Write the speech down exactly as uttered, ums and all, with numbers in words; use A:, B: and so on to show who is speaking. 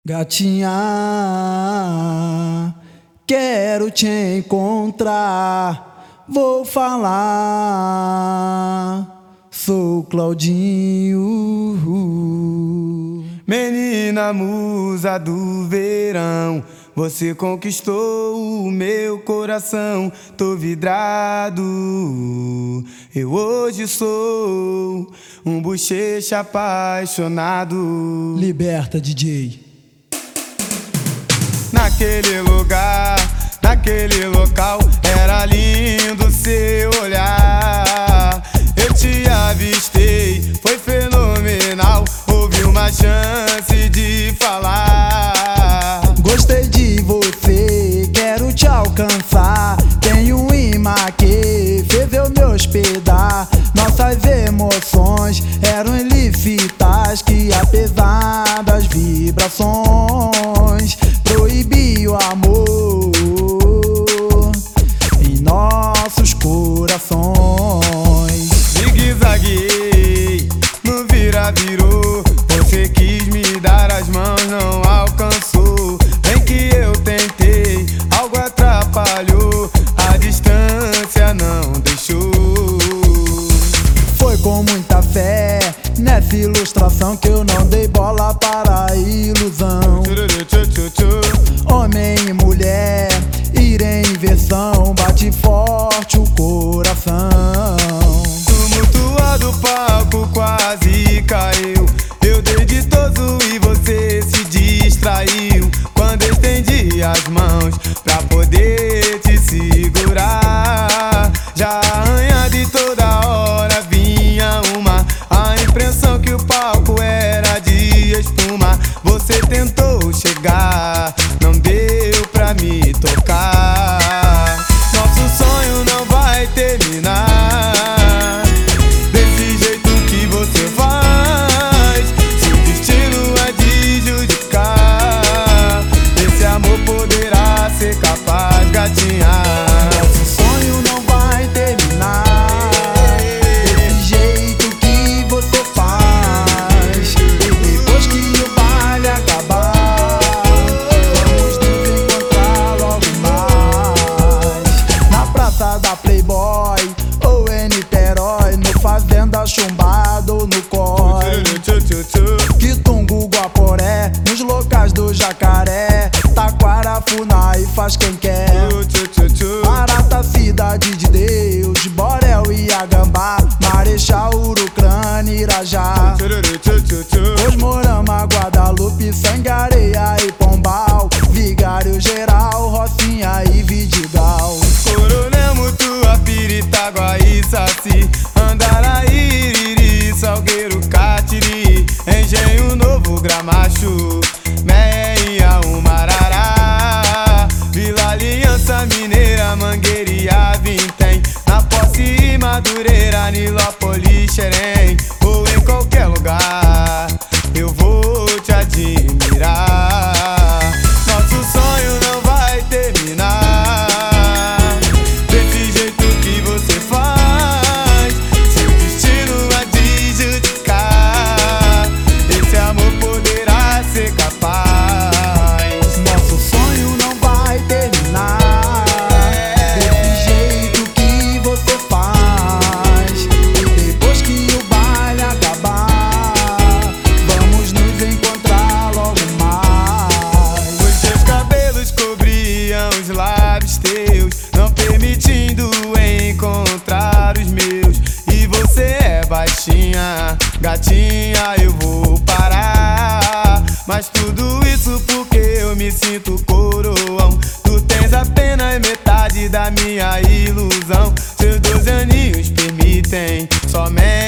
A: Gatinha, quero te encontrar, vou falar, sou Claudinho.
B: Menina musa do verão, você conquistou o meu coração. Tô vidrado, eu hoje sou um bochecha apaixonado.
A: Liberta, D J.
B: Naquele lugar, naquele local, era lindo seu olhar. Eu te avistei, foi fenomenal. Houve uma chance de falar.
A: Gostei de você, quero te alcançar. Tem um imã que fez eu me hospedar. Nossas emoções eram ilícitas, que apesar das vibrações proibia o amor em nossos corações.
B: Zigue-zagueei, no vira-virou. Você quis me dar as mãos, não alcançou. Bem que eu tentei, algo atrapalhou. A distância não deixou.
A: Foi com muita fé nessa ilustração que eu não dei bola para a ilusão. Homem e mulher, ir em inversão, bate forte o coração.
B: Tumultuado o palco quase caiu. Eu dei de todo e você se distraiu. Quando eu estendi as mãos pra poder te segurar, já arranhado e toda hora vinha uma a impressão que o palco era de espuma. Você tentou chegar, não deu pra me tocar. Nosso sonho não vai terminar desse jeito que você faz. Seu destino é de judicar. Esse amor poderá ser capaz, gatinha.
A: Nosso sonho não vai terminar desse jeito que você faz. E depois que o baile acabar, vamos nos encontrar logo mais. Na praça da Playboy ou em Niterói, no Fazenda Chumbado ou no Coi, Quitungo, Guaporé, nos locais do Jacaré, Taquara, Funai, faz quem quer. Marata, cidade de Deus, Borel e Agambá, Marechal, Urucrânia, Irajá, Osmorama, Guadalupe, Sangareia e Pombal, Vigário Geral, Rocinha e Vidigal.
B: Coronel, Mutuapira, Itaguaí, Saci, Andaraí, Iriri, Salgueiro, Catiri, Engenho Novo, Gramacho, Meia, Umarará, Vila Aliança Mineira, Mangueira e Vintém, na Posse e Madureira, Nilópolis, Xerém, ou em qualquer lugar eu vou te admirar. Nosso sonho não vai terminar desse jeito que você faz. Seu destino é de judicar. Esse amor poderá ser capaz.
A: Nosso sonho não vai terminar desse jeito que você faz. E depois que o baile acabar, vamos nos encontrar logo mais.
B: Os seus cabelos cobriam os lábios teus, não permitindo encontrar os meus. E você é baixinha, gatinha, eu vou parar. Mas tudo isso porque eu me sinto coroão. Tu tens apenas metade da minha ilusão. Seus doze aninhos permitem somente